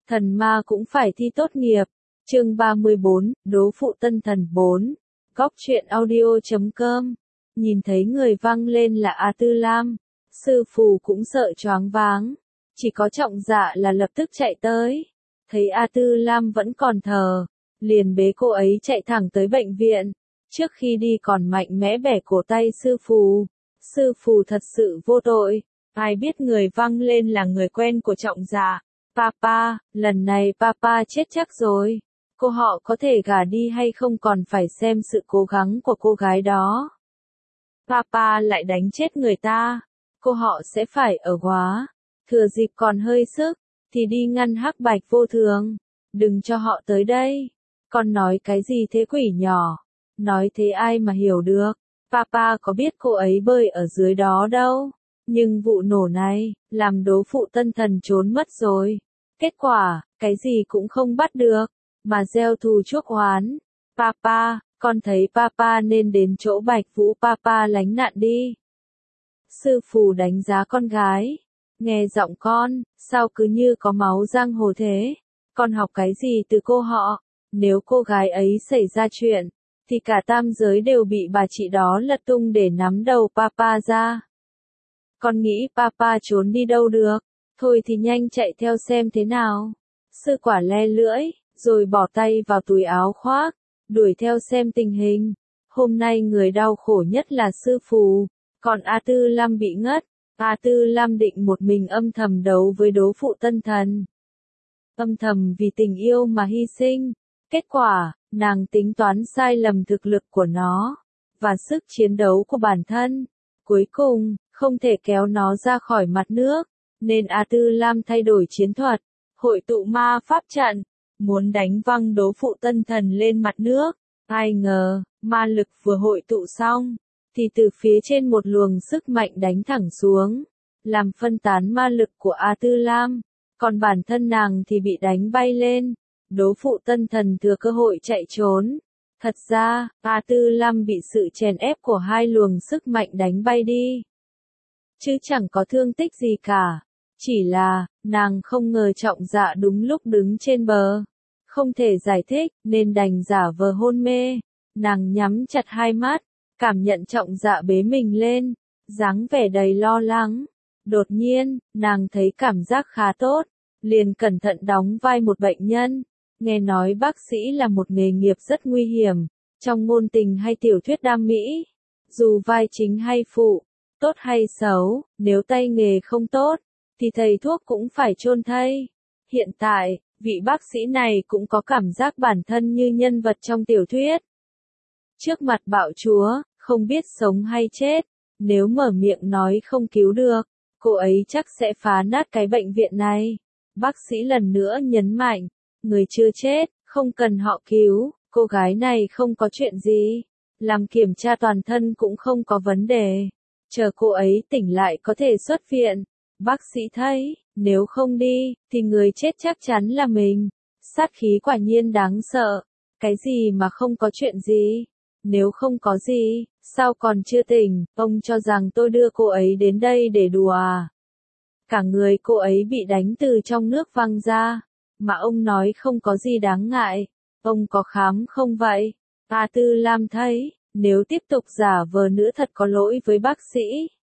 Thần ma cũng phải thi tốt nghiệp. Chương 34, Đố phụ tân thần 4. Góc truyện audio.com. Nhìn thấy người vang lên là A Tư Lam, sư phù cũng sợ choáng váng. Chỉ có Trọng Dạ là lập tức chạy tới. Thấy A Tư Lam vẫn còn thờ, liền bế cô ấy chạy thẳng tới bệnh viện. Trước khi đi còn mạnh mẽ bẻ cổ tay sư phù. Sư phù thật sự vô tội. Ai biết người vang lên là người quen của Trọng Dạ. Papa, lần này Papa chết chắc rồi. Cô họ có thể gả đi hay không còn phải xem sự cố gắng của cô gái đó. Papa lại đánh chết người ta. Cô họ sẽ phải ở góa. Thừa dịp còn hơi sức, thì đi ngăn Hắc Bạch Vô Thường. Đừng cho họ tới đây. Con nói cái gì thế quỷ nhỏ? Nói thế ai mà hiểu được. Papa có biết cô ấy bơi ở dưới đó đâu. Nhưng vụ nổ này, làm đố phụ tân thần trốn mất rồi. Kết quả, cái gì cũng không bắt được, mà gieo thù chuốc oán. Papa, con thấy Papa nên đến chỗ Bạch Vũ Papa lánh nạn đi. Sư phù đánh giá con gái. Nghe giọng con, sao cứ như có máu giang hồ thế? Con học cái gì từ cô họ? Nếu cô gái ấy xảy ra chuyện, thì cả tam giới đều bị bà chị đó lật tung để nắm đầu Papa ra. Con nghĩ Papa trốn đi đâu được? Thôi thì nhanh chạy theo xem thế nào. Sư quả le lưỡi, rồi bỏ tay vào túi áo khoác, đuổi theo xem tình hình. Hôm nay người đau khổ nhất là sư phù, còn A Tư Lam bị ngất. A Tư Lam định một mình âm thầm đấu với đố phụ tân thần. Âm thầm vì tình yêu mà hy sinh. Kết quả, nàng tính toán sai lầm thực lực của nó, và sức chiến đấu của bản thân. Cuối cùng, không thể kéo nó ra khỏi mặt nước, nên A Tư Lam thay đổi chiến thuật, hội tụ ma pháp trận, muốn đánh văng đố phụ tân thần lên mặt nước. Ai ngờ, ma lực vừa hội tụ xong, thì từ phía trên một luồng sức mạnh đánh thẳng xuống, làm phân tán ma lực của A Tư Lam, còn bản thân nàng thì bị đánh bay lên. Đố phụ tân thần thừa cơ hội chạy trốn. Thật ra, A Tư Lam bị sự chèn ép của hai luồng sức mạnh đánh bay đi, chứ chẳng có thương tích gì cả. Chỉ là, nàng không ngờ Trọng Dạ đúng lúc đứng trên bờ. Không thể giải thích, nên đành giả vờ hôn mê. Nàng nhắm chặt hai mắt, cảm nhận Trọng Dạ bế mình lên, dáng vẻ đầy lo lắng. Đột nhiên, nàng thấy cảm giác khá tốt, liền cẩn thận đóng vai một bệnh nhân. Nghe nói bác sĩ là một nghề nghiệp rất nguy hiểm, trong ngôn tình hay tiểu thuyết đam mỹ. Dù vai chính hay phụ, tốt hay xấu, nếu tay nghề không tốt, thì thầy thuốc cũng phải chôn thây. Hiện tại, vị bác sĩ này cũng có cảm giác bản thân như nhân vật trong tiểu thuyết. Trước mặt bạo chúa, không biết sống hay chết, nếu mở miệng nói không cứu được, cô ấy chắc sẽ phá nát cái bệnh viện này. Bác sĩ lần nữa nhấn mạnh, người chưa chết, không cần họ cứu, cô gái này không có chuyện gì. Làm kiểm tra toàn thân cũng không có vấn đề. Chờ cô ấy tỉnh lại có thể xuất viện. Bác sĩ thấy, nếu không đi, thì người chết chắc chắn là mình. Sát khí quả nhiên đáng sợ. Cái gì mà không có chuyện gì? Nếu không có gì, sao còn chưa tỉnh? Ông cho rằng tôi đưa cô ấy đến đây để đùa à? Cả người cô ấy bị đánh từ trong nước văng ra. Mà ông nói không có gì đáng ngại. Ông có khám không vậy? A Tư Lam thấy, nếu tiếp tục giả vờ nữa thật có lỗi với bác sĩ.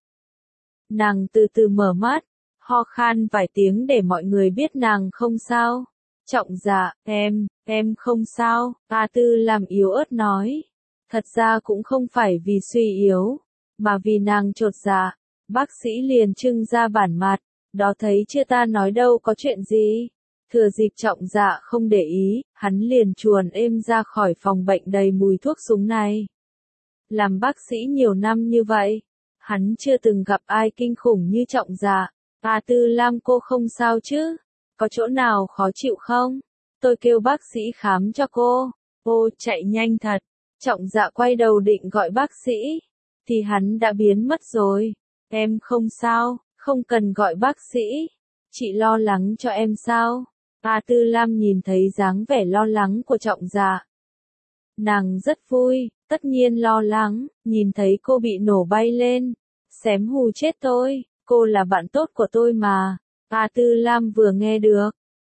Nàng từ từ mở mắt, ho khan vài tiếng để mọi người biết nàng không sao. Trọng Dạ, em không sao. A Tư Lam yếu ớt nói. Thật ra cũng không phải vì suy yếu, mà vì nàng chột dạ. Bác sĩ liền trưng ra bản mặt, đó thấy chưa ta nói đâu có chuyện gì. Thừa dịp Trọng Dạ không để ý, hắn liền chuồn êm ra khỏi phòng bệnh đầy mùi thuốc súng này. Làm bác sĩ nhiều năm như vậy, hắn chưa từng gặp ai kinh khủng như Trọng Dạ. A Tư Lam cô không sao chứ? Có chỗ nào khó chịu không? Tôi kêu bác sĩ khám cho cô. Ô, chạy nhanh thật. Trọng Dạ quay đầu định gọi bác sĩ, thì hắn đã biến mất rồi. Em không sao, không cần gọi bác sĩ. Chị lo lắng cho em sao? A Tư Lam nhìn thấy dáng vẻ lo lắng của Trọng Dạ. Nàng rất vui, tất nhiên lo lắng, nhìn thấy cô bị nổ bay lên. Xém hù chết tôi, cô là bạn tốt của tôi mà. A Tư Lam vừa nghe được,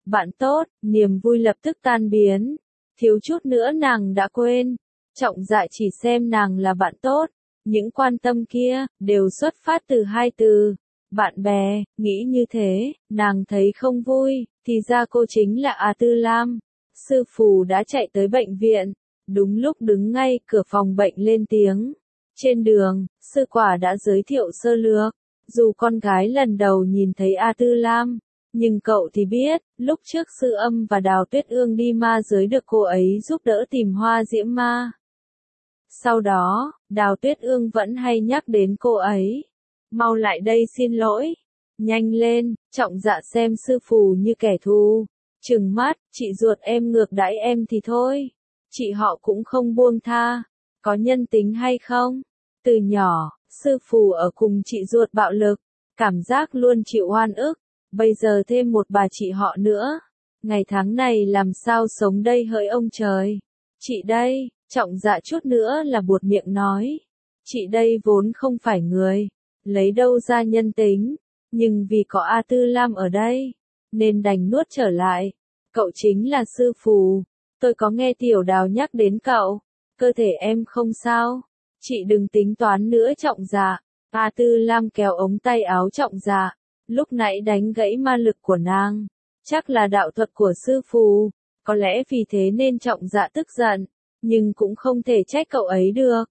Bạn tốt, niềm vui lập tức tan biến. Thiếu chút nữa nàng đã quên. Trọng Dạ chỉ xem nàng là bạn tốt. Những quan tâm kia, đều xuất phát từ hai từ. Bạn bè, nghĩ như thế, nàng thấy không vui, thì ra cô chính là A Tư Lam. Sư phù đã chạy tới bệnh viện. Đúng lúc đứng ngay cửa phòng bệnh lên tiếng. Trên đường, sư quả đã giới thiệu sơ lược. Dù con gái lần đầu nhìn thấy A Tư Lam, nhưng cậu thì biết, lúc trước Sư Âm và Đào Tuyết Ương đi ma giới được cô ấy giúp đỡ tìm hoa diễm ma. Sau đó, Đào Tuyết Ương vẫn hay nhắc đến cô ấy. Mau lại đây xin lỗi. Nhanh lên, Trọng Dạ xem sư phù như kẻ thù. Trừng mắt, chị ruột em ngược đãi em thì thôi. Chị họ cũng không buông tha. Có nhân tính hay không? Từ nhỏ, sư phù ở cùng chị ruột bạo lực. Cảm giác luôn chịu oan ức. Bây giờ thêm một bà chị họ nữa. Ngày tháng này làm sao sống đây hỡi ông trời. Chị đây, Trọng Dạ chút nữa là buột miệng nói. Chị đây vốn không phải người. Lấy đâu ra nhân tính. Nhưng vì có A Tư Lam ở đây. Nên đành nuốt trở lại. Cậu chính là sư phù. Tôi có nghe Tiểu Đào nhắc đến cậu. Cơ thể em không sao. Chị đừng tính toán nữa Trọng Dạ. A Tư Lam kéo ống tay áo Trọng Dạ. Lúc nãy đánh gãy ma lực của nàng. Chắc là đạo thuật của sư phù. Có lẽ vì thế nên Trọng Dạ tức giận. Nhưng cũng không thể trách cậu ấy được.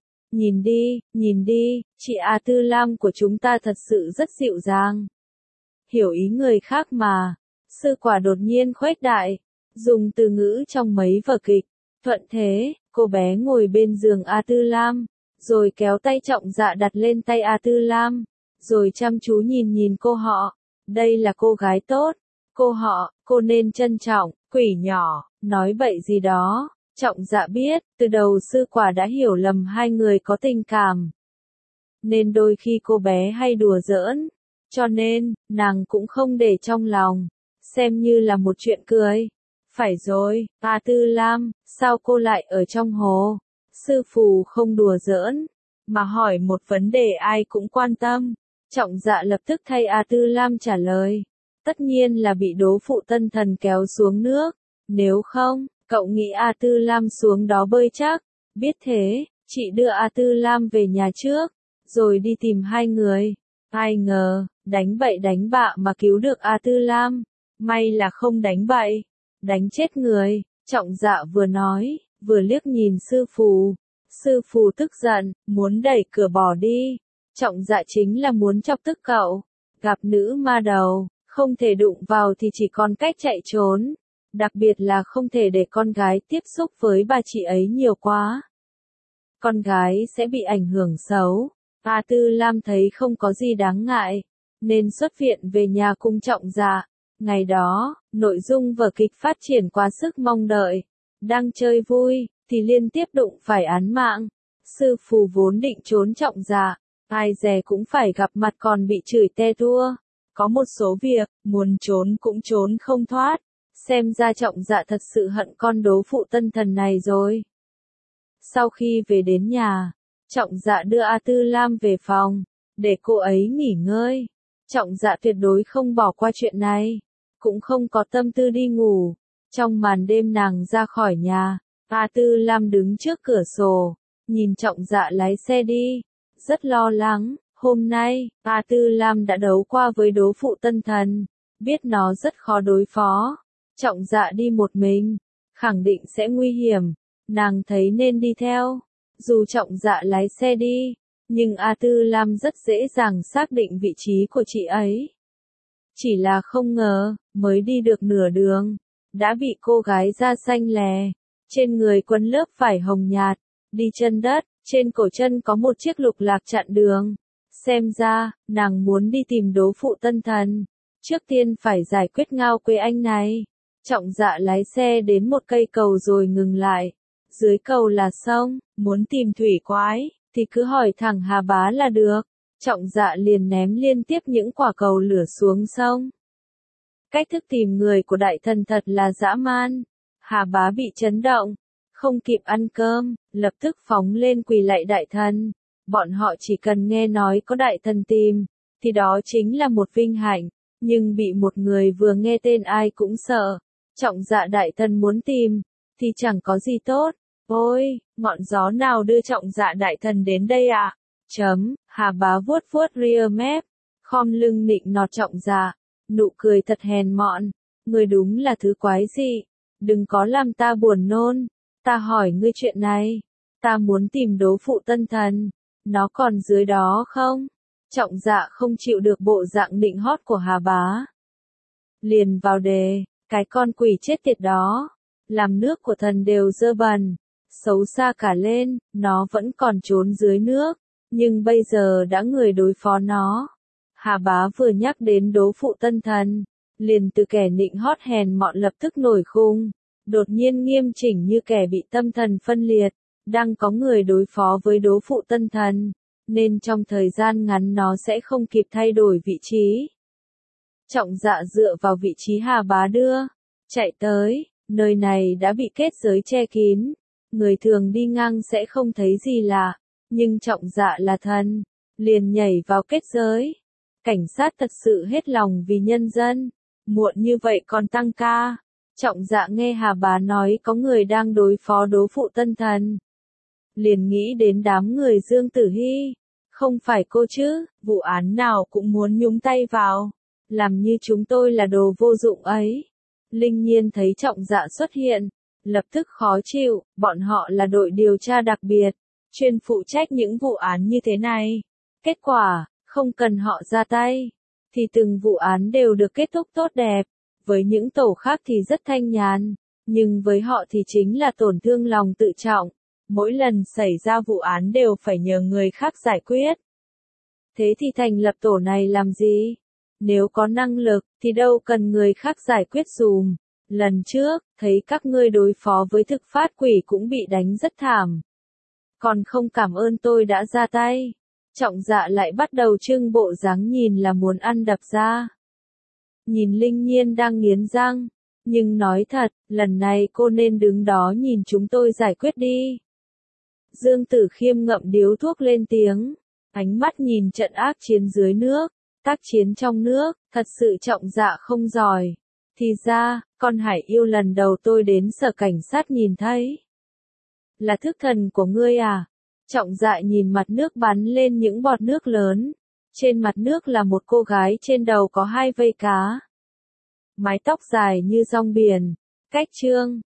Nhìn đi, chị A Tư Lam của chúng ta thật sự rất dịu dàng. Hiểu ý người khác mà. Sư quả đột nhiên khuếch đại. Dùng từ ngữ trong mấy vở kịch. Thuận thế, cô bé ngồi bên giường A Tư Lam. Rồi kéo tay Trọng Dạ đặt lên tay A Tư Lam. Rồi chăm chú nhìn cô họ. Đây là cô gái tốt. Cô nên trân trọng. Quỷ nhỏ, nói bậy gì đó. Trọng Dạ biết, từ đầu sư quả đã hiểu lầm hai người có tình cảm. Nên đôi khi cô bé hay đùa giỡn. Cho nên, nàng cũng không để trong lòng. Xem như là một chuyện cười. Phải rồi, A Tư Lam, sao cô lại ở trong hồ? Sư phù không đùa giỡn, mà hỏi một vấn đề ai cũng quan tâm. Trọng Dạ lập tức thay A Tư Lam trả lời. Tất nhiên là bị đố phụ tân thần kéo xuống nước. Nếu không, cậu nghĩ A Tư Lam xuống đó bơi chắc. Biết thế, chị đưa A Tư Lam về nhà trước, rồi đi tìm hai người. Ai ngờ, đánh bậy đánh bạ mà cứu được A Tư Lam. May là không đánh bậy, đánh chết người. Trọng Dạ vừa nói, vừa liếc nhìn sư phù. Sư phù tức giận, muốn đẩy cửa bỏ đi. Trọng Dạ chính là muốn chọc tức cậu. Gặp nữ ma đầu, không thể đụng vào thì chỉ còn cách chạy trốn. Đặc biệt là không thể để con gái tiếp xúc với bà chị ấy nhiều quá. Con gái sẽ bị ảnh hưởng xấu. A Tư Lam thấy không có gì đáng ngại, nên xuất viện về nhà cùng Trọng Dạ. Ngày đó, nội dung vở kịch phát triển quá sức mong đợi. Đang chơi vui, thì liên tiếp đụng phải án mạng. Sư phù vốn định trốn Trọng Dạ, ai dè cũng phải gặp mặt còn bị chửi te tua. Có một số việc, muốn trốn cũng trốn không thoát. Xem ra Trọng Dạ thật sự hận con đố phụ tân thần này rồi. Sau khi về đến nhà, Trọng Dạ đưa A Tư Lam về phòng, để cô ấy nghỉ ngơi. Trọng Dạ tuyệt đối không bỏ qua chuyện này, cũng không có tâm tư đi ngủ. Trong màn đêm nàng ra khỏi nhà, A Tư Lam đứng trước cửa sổ, nhìn Trọng Dạ lái xe đi, rất lo lắng. Hôm nay, A Tư Lam đã đấu qua với đố phụ tân thần, biết nó rất khó đối phó. Trọng Dạ đi một mình, khẳng định sẽ nguy hiểm, nàng thấy nên đi theo. Dù Trọng Dạ lái xe đi, nhưng A Tư Lam rất dễ dàng xác định vị trí của chị ấy. Chỉ là không ngờ, mới đi được nửa đường, đã bị cô gái da xanh lè, trên người quấn lớp vải hồng nhạt, đi chân đất, trên cổ chân có một chiếc lục lạc chặn đường. Xem ra, nàng muốn đi tìm đố phụ tân thần. Trước tiên phải giải quyết Ngao Quế Anh này. Trọng Dạ lái xe đến một cây cầu rồi ngừng lại. Dưới cầu là sông, muốn tìm thủy quái, thì cứ hỏi thẳng Hà Bá là được. Trọng Dạ liền ném liên tiếp những quả cầu lửa xuống sông. Cách thức tìm người của đại thần thật là dã man. Hà Bá bị chấn động, không kịp ăn cơm, lập tức phóng lên quỳ lạy đại thần. Bọn họ chỉ cần nghe nói có đại thần tìm, thì đó chính là một vinh hạnh. Nhưng bị một người vừa nghe tên ai cũng sợ, Trọng Dạ đại thần muốn tìm, thì chẳng có gì tốt. Ôi, ngọn gió nào đưa Trọng Dạ đại thần đến đây ạ? Hà Bá vuốt vuốt ria mép, khom lưng nịnh nọt Trọng Dạ, nụ cười thật hèn mọn. Ngươi đúng là thứ quái dị, đừng có làm ta buồn nôn. Ta hỏi ngươi chuyện này, ta muốn tìm đố phụ tân thần, nó còn dưới đó không? Trọng Dạ không chịu được bộ dạng nịnh hót của Hà Bá. Liền vào đề, cái con quỷ chết tiệt đó, làm nước của thần đều dơ bẩn, xấu xa cả lên, nó vẫn còn trốn dưới nước, nhưng bây giờ đã người đối phó nó. Hà Bá vừa nhắc đến đố phụ tân thần, liền từ kẻ nịnh hót hèn mọn lập tức nổi khung, đột nhiên nghiêm chỉnh như kẻ bị tâm thần phân liệt, đang có người đối phó với đố phụ tân thần, nên trong thời gian ngắn nó sẽ không kịp thay đổi vị trí. Trọng Dạ dựa vào vị trí Hà Bá đưa, chạy tới, nơi này đã bị kết giới che kín, người thường đi ngang sẽ không thấy gì lạ, nhưng Trọng Dạ là thần, liền nhảy vào kết giới. Cảnh sát thật sự hết lòng vì nhân dân, muộn như vậy còn tăng ca. Trọng Dạ nghe Hà Bá nói có người đang đối phó đố phụ tân thần, liền nghĩ đến đám người Dương Tử Hy. Không phải cô chứ, vụ án nào cũng muốn nhúng tay vào, làm như chúng tôi là đồ vô dụng ấy. Linh Nhiên thấy Trọng Dạ xuất hiện, lập tức khó chịu, bọn họ là đội điều tra đặc biệt, chuyên phụ trách những vụ án như thế này. Kết quả, không cần họ ra tay, thì từng vụ án đều được kết thúc tốt đẹp. Với những tổ khác thì rất thanh nhàn, nhưng với họ thì chính là tổn thương lòng tự trọng. Mỗi lần xảy ra vụ án đều phải nhờ người khác giải quyết. Thế thì thành lập tổ này làm gì? Nếu có năng lực, thì đâu cần người khác giải quyết dùm. Lần trước, thấy các ngươi đối phó với thực phát quỷ cũng bị đánh rất thảm. Còn không cảm ơn tôi đã ra tay. Trọng Dạ lại bắt đầu trưng bộ dáng nhìn là muốn ăn đập ra. Nhìn Linh Nhiên đang nghiến răng, nhưng nói thật, lần này cô nên đứng đó nhìn chúng tôi giải quyết đi. Dương Tử Khiêm ngậm điếu thuốc lên tiếng, ánh mắt nhìn trận ác chiến dưới nước, tác chiến trong nước, thật sự Trọng Dạ không giỏi. Thì ra, con hải yêu lần đầu tôi đến sở cảnh sát nhìn thấy. Là thức thần của ngươi à? Trọng Dạ nhìn mặt nước bắn lên những bọt nước lớn. Trên mặt nước là một cô gái trên đầu có 2 vây cá. Mái tóc dài như rong biển, cách trương,